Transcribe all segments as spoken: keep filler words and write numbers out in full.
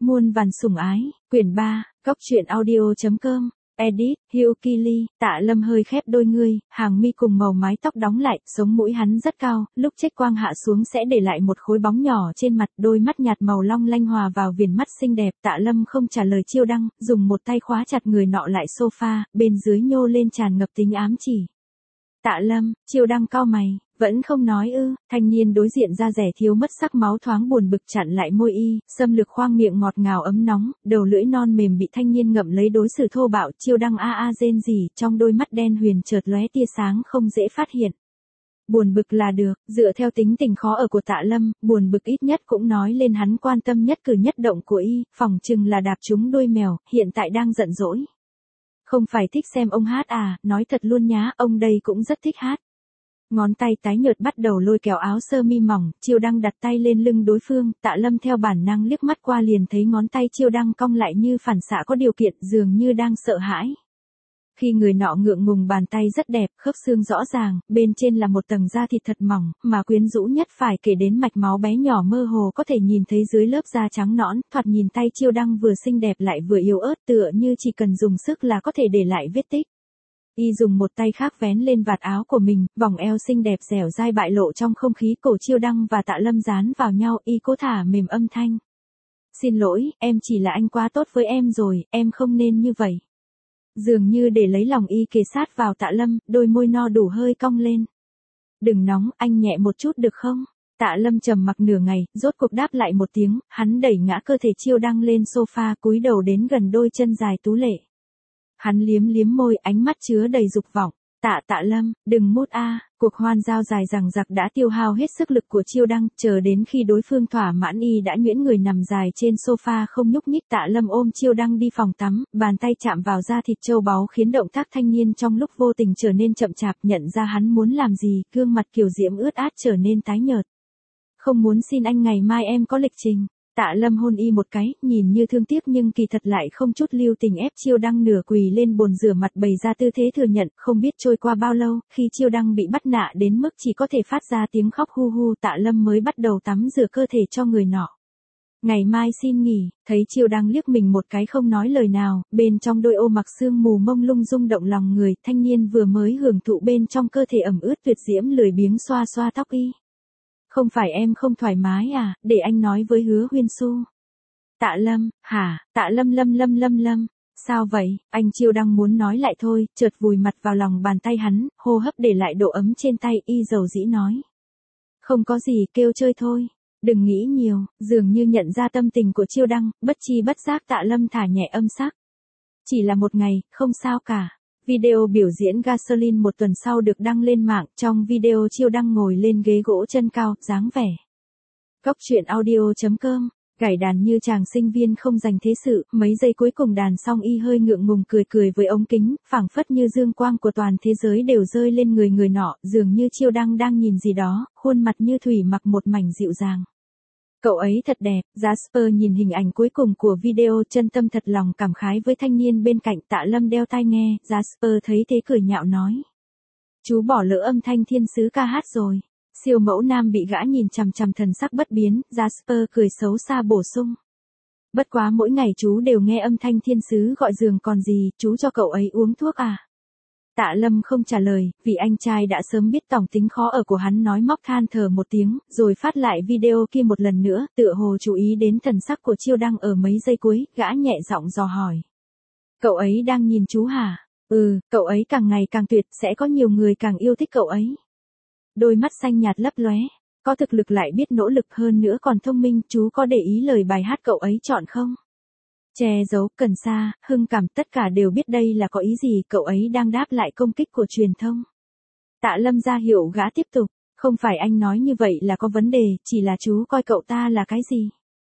Muôn vàn sủng ái, quyển ba, Cóc truyện audio.com, edit, Hugh Killy. Tạ Lâm hơi khép đôi ngươi, hàng mi cùng màu mái tóc đóng lại, sống mũi hắn rất cao, lúc chết quang hạ xuống sẽ để lại một khối bóng nhỏ trên mặt, đôi mắt nhạt màu long lanh hòa vào viền mắt xinh đẹp. Tạ Lâm không trả lời Chiêu Đăng, dùng một tay khóa chặt người nọ lại sofa, bên dưới nhô lên tràn ngập tính ám chỉ. Tạ Lâm, Chiêu Đăng cau mày, vẫn không nói ư? Thanh niên đối diện da rẻ thiếu mất sắc máu thoáng buồn bực chặn lại môi y, xâm lược khoang miệng ngọt ngào ấm nóng, đầu lưỡi non mềm bị thanh niên ngậm lấy đối xử thô bạo. Chiêu Đăng a a rên rỉ, trong đôi mắt đen huyền chợt lóe tia sáng không dễ phát hiện. Buồn bực là được, dựa theo tính tình khó ở của Tạ Lâm, buồn bực ít nhất cũng nói lên hắn quan tâm nhất cử nhất động của y, phỏng chừng là đạp trúng đuôi mèo, hiện tại đang giận dỗi. Không phải thích xem ông hát à, nói thật luôn nhá, ông đây cũng rất thích hát. Ngón tay tái nhợt bắt đầu lôi kéo áo sơ mi mỏng, Chiêu Đăng đặt tay lên lưng đối phương, Tạ Lâm theo bản năng liếc mắt qua liền thấy ngón tay Chiêu Đăng cong lại như phản xạ có điều kiện, dường như đang sợ hãi. Khi người nọ ngượng ngùng, bàn tay rất đẹp, khớp xương rõ ràng, bên trên là một tầng da thịt thật mỏng, mà quyến rũ nhất phải kể đến mạch máu bé nhỏ mơ hồ có thể nhìn thấy dưới lớp da trắng nõn, thoạt nhìn tay Chiêu Đăng vừa xinh đẹp lại vừa yếu ớt, tựa như chỉ cần dùng sức là có thể để lại vết tích. Y dùng một tay khác vén lên vạt áo của mình, vòng eo xinh đẹp dẻo dai bại lộ trong không khí, cổ Chiêu Đăng và Tạ Lâm dán vào nhau, y cố thả mềm âm thanh. Xin lỗi, em chỉ là anh quá tốt với em rồi, em không nên như vậy. Dường như để lấy lòng y kề sát vào Tạ Lâm, đôi môi no đủ hơi cong lên. Đừng nóng, anh nhẹ một chút được không? Tạ Lâm trầm mặc nửa ngày, rốt cuộc đáp lại một tiếng, hắn đẩy ngã cơ thể Chiêu Đăng lên sofa, cúi đầu đến gần đôi chân dài tú lệ. Hắn liếm liếm môi, ánh mắt chứa đầy dục vọng. Tạ Tạ Lâm, đừng mút a. Cuộc hoan giao dài dằng dặc đã tiêu hao hết sức lực của Chiêu Đăng, chờ đến khi đối phương thỏa mãn y đã nhuyễn người nằm dài trên sofa không nhúc nhích. Tạ Lâm ôm Chiêu Đăng đi phòng tắm, bàn tay chạm vào da thịt châu báu khiến động tác thanh niên trong lúc vô tình trở nên chậm chạp, nhận ra hắn muốn làm gì, gương mặt kiều diễm ướt át trở nên tái nhợt. Không muốn xin anh, ngày mai em có lịch trình. Tạ Lâm hôn y một cái, nhìn như thương tiếc nhưng kỳ thật lại không chút lưu tình ép Chiêu Đăng nửa quỳ lên bồn rửa mặt, bày ra tư thế thừa nhận. Không biết trôi qua bao lâu, khi Chiêu Đăng bị bắt nạ đến mức chỉ có thể phát ra tiếng khóc hu hu, Tạ Lâm mới bắt đầu tắm rửa cơ thể cho người nọ. Ngày mai xin nghỉ. Thấy Chiêu Đăng liếc mình một cái không nói lời nào, bên trong đôi ô mặc sương mù mông lung rung động lòng người, thanh niên vừa mới hưởng thụ bên trong cơ thể ẩm ướt tuyệt diễm lười biếng xoa xoa tóc y. Không phải em không thoải mái à, để anh nói với Hứa Huyên Xu. Tạ Lâm, hả? Tạ Lâm lâm lâm lâm lâm. Sao vậy? Anh Chiêu Đăng muốn nói lại thôi, chợt vùi mặt vào lòng bàn tay hắn, hô hấp để lại độ ấm trên tay, y dầu dĩ nói. Không có gì, kêu chơi thôi. Đừng nghĩ nhiều. Dường như nhận ra tâm tình của Chiêu Đăng, bất chi bất giác Tạ Lâm thả nhẹ âm sắc. Chỉ là một ngày, không sao cả. Video biểu diễn Gasoline một tuần sau được đăng lên mạng, trong video Chiêu Đăng ngồi lên ghế gỗ chân cao, dáng vẻ. Cóc truyện audio.com, gảy đàn như chàng sinh viên không dành thế sự, mấy giây cuối cùng đàn xong y hơi ngượng ngùng cười cười với ống kính, phảng phất như dương quang của toàn thế giới đều rơi lên người người nọ, dường như Chiêu Đăng đang nhìn gì đó, khuôn mặt như thủy mặc một mảnh dịu dàng. Cậu ấy thật đẹp. Jasper nhìn hình ảnh cuối cùng của video, chân tâm thật lòng cảm khái với thanh niên bên cạnh. Tạ Lâm đeo tai nghe, Jasper thấy thế cười nhạo nói. Chú bỏ lỡ âm thanh thiên sứ ca hát rồi. Siêu mẫu nam bị gã nhìn chằm chằm thần sắc bất biến, Jasper cười xấu xa bổ sung. Bất quá mỗi ngày chú đều nghe âm thanh thiên sứ gọi giường còn gì, chú cho cậu ấy uống thuốc à? Tạ Lâm không trả lời, vì anh trai đã sớm biết tòng tính khó ở của hắn, nói móc than thở một tiếng, rồi phát lại video kia một lần nữa, tựa hồ chú ý đến thần sắc của Chiêu Đăng ở mấy giây cuối, gã nhẹ giọng dò hỏi. Cậu ấy đang nhìn chú hả? Ừ, cậu ấy càng ngày càng tuyệt, sẽ có nhiều người càng yêu thích cậu ấy. Đôi mắt xanh nhạt lấp lóe, có thực lực lại biết nỗ lực, hơn nữa còn thông minh, chú có để ý lời bài hát cậu ấy chọn không? Che giấu, cần sa, hưng cảm, tất cả đều biết đây là có ý gì, cậu ấy đang đáp lại công kích của truyền thông. Tạ Lâm ra hiệu gã tiếp tục, không phải anh nói như vậy là có vấn đề, chỉ là chú coi cậu ta là cái gì.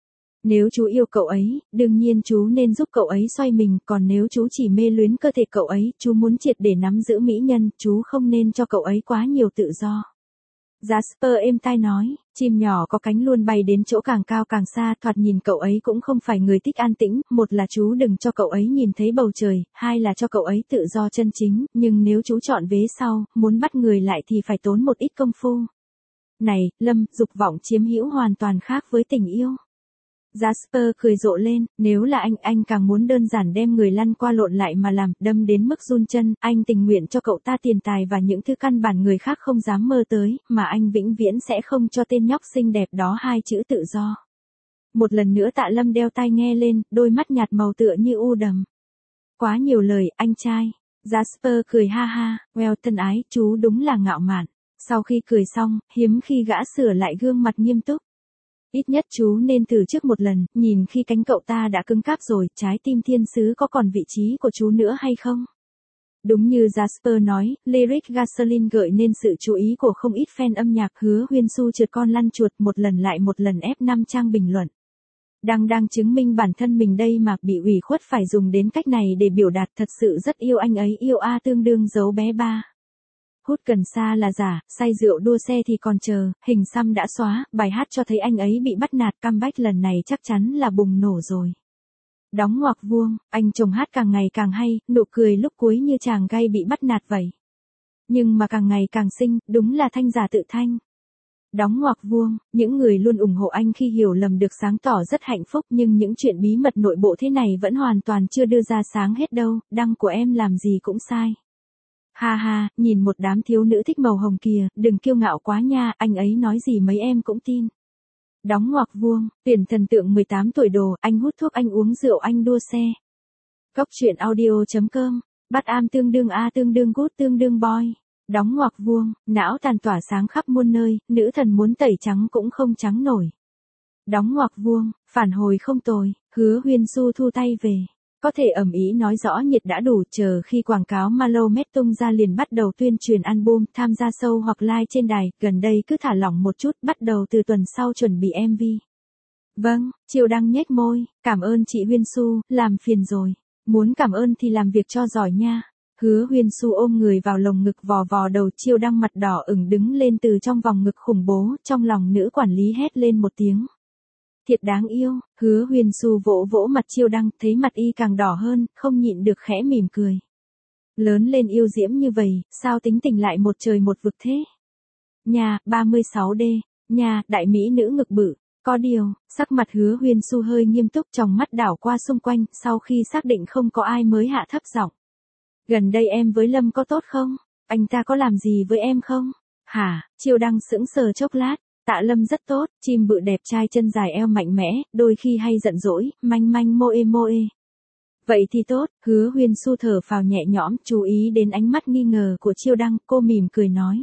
Nếu chú yêu cậu ấy, đương nhiên chú nên giúp cậu ấy xoay mình, còn nếu chú chỉ mê luyến cơ thể cậu ấy, chú muốn triệt để nắm giữ mỹ nhân, chú không nên cho cậu ấy quá nhiều tự do. Jasper êm tai nói, chim nhỏ có cánh luôn bay đến chỗ càng cao càng xa, thoạt nhìn cậu ấy cũng không phải người thích an tĩnh, một là chú đừng cho cậu ấy nhìn thấy bầu trời, hai là cho cậu ấy tự do chân chính, nhưng nếu chú chọn vế sau, muốn bắt người lại thì phải tốn một ít công phu. Này, Lâm, dục vọng chiếm hữu hoàn toàn khác với tình yêu. Jasper cười rộ lên, nếu là anh, anh càng muốn đơn giản đem người lăn qua lộn lại mà làm, đâm đến mức run chân, anh tình nguyện cho cậu ta tiền tài và những thứ căn bản người khác không dám mơ tới, mà anh vĩnh viễn sẽ không cho tên nhóc xinh đẹp đó hai chữ tự do. Một lần nữa Tạ Lâm đeo tai nghe lên, đôi mắt nhạt màu tựa như u đầm. Quá nhiều lời, anh trai. Jasper cười ha ha, well thân ái, chú đúng là ngạo mạn. Sau khi cười xong, hiếm khi gã sửa lại gương mặt nghiêm túc. Ít nhất chú nên thử trước một lần, nhìn khi cánh cậu ta đã cứng cáp rồi, trái tim thiên sứ có còn vị trí của chú nữa hay không? Đúng như Jasper nói, lyric Gasoline gợi nên sự chú ý của không ít fan âm nhạc. Hứa Huyên Xu trượt con lăn chuột một lần lại một lần ép năm trang bình luận. Đang đang chứng minh bản thân mình đây mà, bị ủy khuất phải dùng đến cách này để biểu đạt thật sự rất yêu anh ấy, yêu a tương đương dấu bé ba. Hút cần sa là giả, say rượu đua xe thì còn chờ, hình xăm đã xóa, bài hát cho thấy anh ấy bị bắt nạt, comeback lần này chắc chắn là bùng nổ rồi. Đóng ngoặc vuông, anh chồng hát càng ngày càng hay, nụ cười lúc cuối như chàng gay bị bắt nạt vậy. Nhưng mà càng ngày càng xinh, đúng là thanh giả tự thanh. Đóng ngoặc vuông, những người luôn ủng hộ anh khi hiểu lầm được sáng tỏ rất hạnh phúc, nhưng những chuyện bí mật nội bộ thế này vẫn hoàn toàn chưa đưa ra sáng hết đâu, đăng của em làm gì cũng sai. Ha ha, nhìn một đám thiếu nữ thích màu hồng kìa, đừng kiêu ngạo quá nha, anh ấy nói gì mấy em cũng tin. Đóng ngoặc vuông, tuyển thần tượng mười tám tuổi đồ, anh hút thuốc anh uống rượu anh đua xe. Góc truyện audio chấm com, bắt am tương đương a tương đương good tương đương boy. Đóng ngoặc vuông, não tàn tỏa sáng khắp muôn nơi, nữ thần muốn tẩy trắng cũng không trắng nổi. Đóng ngoặc vuông, phản hồi không tồi, Hứa Huyên Xu thu tay về. Có thể ầm ĩ nói rõ nhiệt đã đủ, chờ khi quảng cáo Malomet tung ra liền bắt đầu tuyên truyền album, tham gia show hoặc live trên đài, gần đây cứ thả lỏng một chút, bắt đầu từ tuần sau chuẩn bị em vê. Vâng, Chiêu Đăng nhếch môi, cảm ơn chị Huyên Xu, làm phiền rồi. Muốn cảm ơn thì làm việc cho giỏi nha. Hứa Huyên Xu ôm người vào lồng ngực vò vò đầu, Chiêu Đăng mặt đỏ ửng đứng lên từ trong vòng ngực khủng bố, trong lòng nữ quản lý hét lên một tiếng. Thiệt đáng yêu, Hứa Huyên Xu vỗ vỗ mặt Chiêu Đăng, thấy mặt y càng đỏ hơn, không nhịn được khẽ mỉm cười. Lớn lên yêu diễm như vậy, sao tính tình lại một trời một vực thế? Nhà, ba mươi sáu D, nhà, đại mỹ nữ ngực bự. Có điều, sắc mặt Hứa Huyên Xu hơi nghiêm túc, tròng mắt đảo qua xung quanh, sau khi xác định không có ai mới hạ thấp giọng. Gần đây em với Lâm có tốt không? Anh ta có làm gì với em không? Hả? Chiêu Đăng sững sờ chốc lát. Tạ Lâm rất tốt, chim bự đẹp trai chân dài eo mạnh mẽ, đôi khi hay giận dỗi, manh manh moe moe. Vậy thì tốt, Hứa Huyên Xu thở phào nhẹ nhõm, chú ý đến ánh mắt nghi ngờ của Chiêu Đăng, cô mỉm cười nói.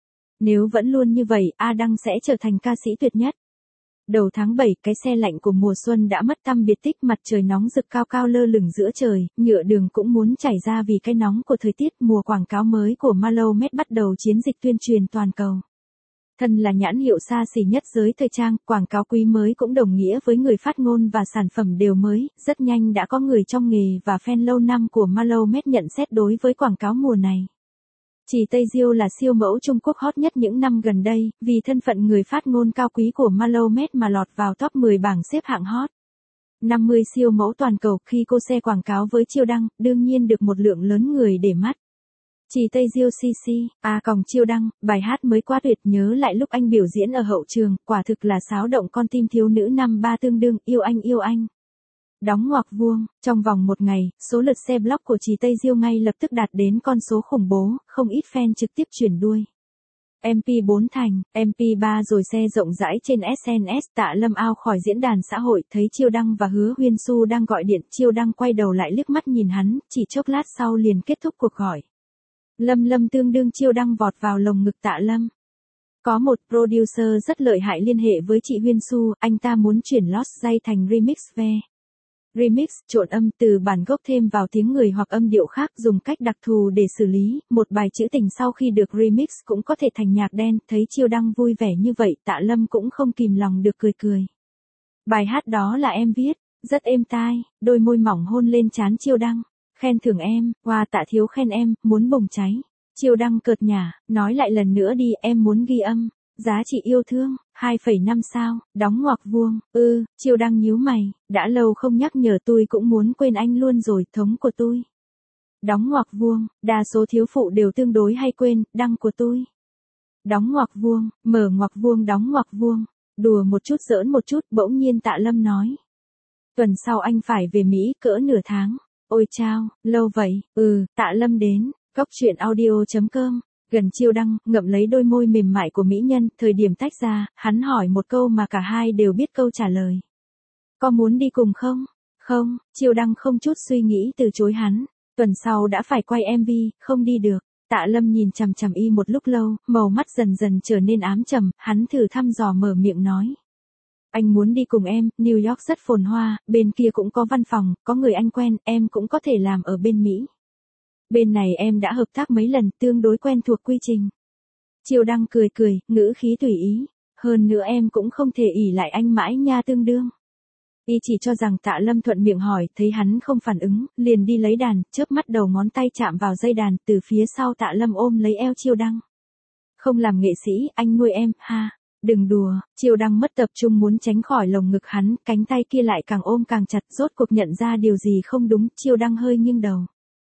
Nếu vẫn luôn như vậy, A Đăng sẽ trở thành ca sĩ tuyệt nhất. Đầu tháng bảy, cái xe lạnh của mùa xuân đã mất tăm biệt tích, mặt trời nóng rực cao cao lơ lửng giữa trời, nhựa đường cũng muốn chảy ra vì cái nóng của thời tiết. Mùa quảng cáo mới của Malomet bắt đầu chiến dịch tuyên truyền toàn cầu. Thân là nhãn hiệu xa xỉ nhất giới thời trang, quảng cáo quý mới cũng đồng nghĩa với người phát ngôn và sản phẩm đều mới. Rất nhanh đã có người trong nghề và fan lâu năm của Malomet nhận xét đối với quảng cáo mùa này. Chỉ Tây Diêu là siêu mẫu Trung Quốc hot nhất những năm gần đây, vì thân phận người phát ngôn cao quý của Malomet mà lọt vào top mười bảng xếp hạng hot. năm mươi siêu mẫu toàn cầu, khi cô xe quảng cáo với Chiêu Đăng, đương nhiên được một lượng lớn người để mắt. Chỉ Tây Diêu xê xê, à còng Chiêu Đăng, bài hát mới quá tuyệt, nhớ lại lúc anh biểu diễn ở hậu trường, quả thực là xáo động con tim thiếu nữ năm ba tương đương, yêu anh yêu anh. Đóng ngoặc vuông, trong vòng một ngày, số lượt xe blog của Trì Tây Diêu ngay lập tức đạt đến con số khủng bố, không ít fan trực tiếp chuyển đuôi. em pê bốn thành, em pê ba rồi xe rộng rãi trên ét en ét. Tạ Lâm ao khỏi diễn đàn xã hội, thấy Chiêu Đăng và Hứa Huyên Xu đang gọi điện, Chiêu Đăng quay đầu lại liếc mắt nhìn hắn, chỉ chốc lát sau liền kết thúc cuộc gọi. Lâm Lâm tương đương Chiêu Đăng vọt vào lồng ngực Tạ Lâm. Có một producer rất lợi hại liên hệ với chị Huyên Xu, anh ta muốn chuyển Lost Jay thành remix ve. Remix, trộn âm từ bản gốc thêm vào tiếng người hoặc âm điệu khác, dùng cách đặc thù để xử lý. Một bài trữ tình sau khi được remix cũng có thể thành nhạc đen. Thấy Chiêu Đăng vui vẻ như vậy, Tạ Lâm cũng không kìm lòng được cười cười. Bài hát đó là em viết, rất êm tai, đôi môi mỏng hôn lên trán Chiêu Đăng. Khen thưởng em, qua Tạ thiếu khen em, muốn bùng cháy. Chiêu Đăng cợt nhả, nói lại lần nữa đi, em muốn ghi âm. Giá trị yêu thương, hai phẩy năm sao, đóng ngoặc vuông, ư, Chiêu Đăng nhíu mày, đã lâu không nhắc nhở tôi cũng muốn quên anh luôn rồi, thống của tôi. Đóng ngoặc vuông, đa số thiếu phụ đều tương đối hay quên, đăng của tôi. Đóng ngoặc vuông, mở ngoặc vuông đóng ngoặc vuông. Đùa một chút giỡn một chút, bỗng nhiên Tạ Lâm nói. Tuần sau anh phải về Mỹ, cỡ nửa tháng. Ôi chao, lâu vậy, ừ, Tạ Lâm đến, cốc truyện audio.com, gần chiêu đăng, ngậm lấy đôi môi mềm mại của mỹ nhân, thời điểm tách ra, hắn hỏi một câu mà cả hai đều biết câu trả lời. Có muốn đi cùng không? Không, chiêu đăng không chút suy nghĩ từ chối hắn, tuần sau đã phải quay em vê, không đi được. Tạ Lâm nhìn chằm chằm y một lúc lâu, màu mắt dần dần trở nên ám trầm, hắn thử thăm dò mở miệng nói. Anh muốn đi cùng em, New York rất phồn hoa, bên kia cũng có văn phòng, có người anh quen, em cũng có thể làm ở bên Mỹ. Bên này em đã hợp tác mấy lần, tương đối quen thuộc quy trình. Chiêu đăng cười cười, ngữ khí tùy ý, hơn nữa em cũng không thể ỷ lại anh mãi nha tương đương. Y chỉ cho rằng Tạ Lâm thuận miệng hỏi, thấy hắn không phản ứng, liền đi lấy đàn, chớp mắt đầu ngón tay chạm vào dây đàn, từ phía sau Tạ Lâm ôm lấy eo Chiêu đăng. Không làm nghệ sĩ, anh nuôi em, ha. Đừng đùa, Chiêu đăng mất tập trung muốn tránh khỏi lồng ngực hắn, cánh tay kia lại càng ôm càng chặt, rốt cuộc nhận ra điều gì không đúng, Chiêu đăng hơi nghiêng đầu.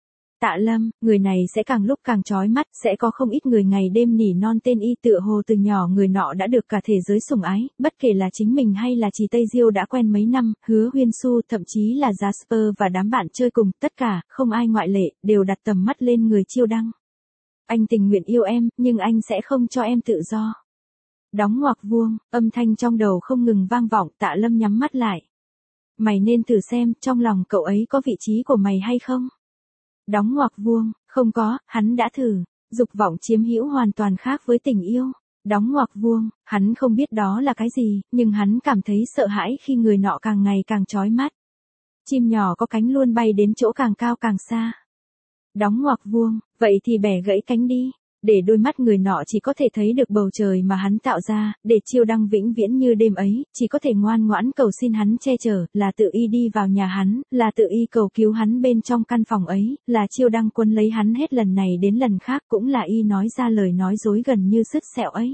Tạ Lâm, người này sẽ càng lúc càng chói mắt, sẽ có không ít người ngày đêm nỉ non tên y, tựa hồ từ nhỏ người nọ đã được cả thế giới sủng ái, bất kể là chính mình hay là Trì Tây Diêu đã quen mấy năm, Hứa Huyên Xu, thậm chí là Jasper và đám bạn chơi cùng, tất cả, không ai ngoại lệ, đều đặt tầm mắt lên người Chiêu đăng. Anh tình nguyện yêu em, nhưng anh sẽ không cho em tự do. Đóng ngoặc vuông, âm thanh trong đầu không ngừng vang vọng, Tạ Lâm nhắm mắt lại. Mày nên thử xem, trong lòng cậu ấy có vị trí của mày hay không? Đóng ngoặc vuông, không có, hắn đã thử. Dục vọng chiếm hữu hoàn toàn khác với tình yêu. Đóng ngoặc vuông, hắn không biết đó là cái gì, nhưng hắn cảm thấy sợ hãi khi người nọ càng ngày càng chói mắt. Chim nhỏ có cánh luôn bay đến chỗ càng cao càng xa. Đóng ngoặc vuông, vậy thì bẻ gãy cánh đi. Để đôi mắt người nọ chỉ có thể thấy được bầu trời mà hắn tạo ra, để Chiêu đăng vĩnh viễn như đêm ấy, chỉ có thể ngoan ngoãn cầu xin hắn che chở, là tự y đi vào nhà hắn, là tự y cầu cứu hắn bên trong căn phòng ấy, là Chiêu đăng quấn lấy hắn hết lần này đến lần khác, cũng là y nói ra lời nói dối gần như sứt sẹo ấy.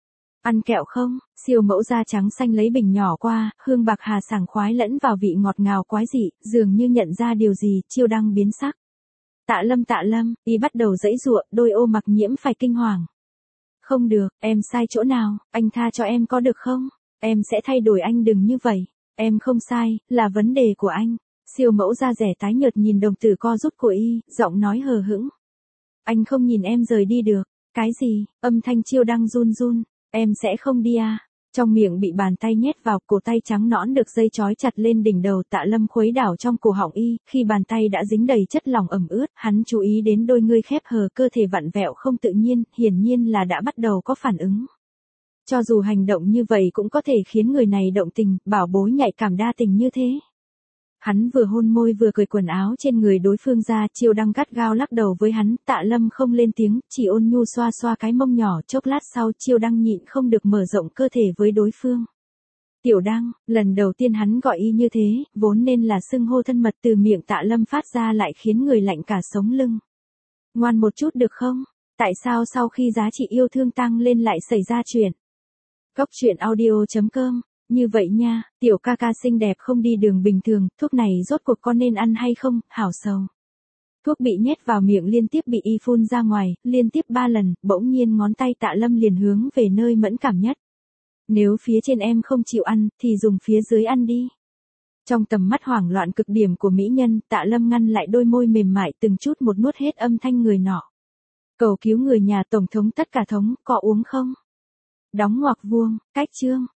Ăn kẹo không? Siêu mẫu da trắng xanh lấy bình nhỏ qua, hương bạc hà sảng khoái lẫn vào vị ngọt ngào quái dị, dường như nhận ra điều gì, Chiêu đăng biến sắc. Tạ Lâm Tạ Lâm, y bắt đầu giãy giụa, đôi ô mặc nhiễm phải kinh hoàng. Không được, em sai chỗ nào, anh tha cho em có được không? Em sẽ thay đổi anh đừng như vậy. Em không sai, là vấn đề của anh. Siêu mẫu da rẻ tái nhợt nhìn đồng tử co rút của y, giọng nói hờ hững. Anh không nhìn em rời đi được. Cái gì? Âm thanh Chiêu đăng run run. Em sẽ không đi à? Trong miệng bị bàn tay nhét vào, cổ tay trắng nõn được dây trói chặt lên đỉnh đầu, Tạ Lâm khuấy đảo trong cổ họng y, khi bàn tay đã dính đầy chất lỏng ẩm ướt, hắn chú ý đến đôi ngươi khép hờ, cơ thể vặn vẹo không tự nhiên, hiển nhiên là đã bắt đầu có phản ứng. Cho dù hành động như vậy cũng có thể khiến người này động tình, bảo bối nhạy cảm đa tình như thế. Hắn vừa hôn môi vừa cởi quần áo trên người đối phương ra, Chiêu đăng gắt gao lắc đầu với hắn, Tạ Lâm không lên tiếng, chỉ ôn nhu xoa xoa cái mông nhỏ, chốc lát sau Chiêu đăng nhịn không được mở rộng cơ thể với đối phương. Tiểu đăng, lần đầu tiên hắn gọi y như thế, vốn nên là xưng hô thân mật từ miệng Tạ Lâm phát ra lại khiến người lạnh cả sống lưng. Ngoan một chút được không? Tại sao sau khi giá trị yêu thương tăng lên lại xảy ra chuyện? Cốc truyện audio.com. Như vậy nha, tiểu ca ca xinh đẹp không đi đường bình thường, thuốc này rốt cuộc con nên ăn hay không, hảo sầu. Thuốc bị nhét vào miệng liên tiếp bị y phun ra ngoài, liên tiếp ba lần, bỗng nhiên ngón tay Tạ Lâm liền hướng về nơi mẫn cảm nhất. Nếu phía trên em không chịu ăn, thì dùng phía dưới ăn đi. Trong tầm mắt hoảng loạn cực điểm của mỹ nhân, Tạ Lâm ngăn lại đôi môi mềm mại từng chút một nuốt hết âm thanh người nọ. Cầu cứu người nhà tổng thống tất cả thống, có uống không? Đóng ngoặc vuông, cách chương.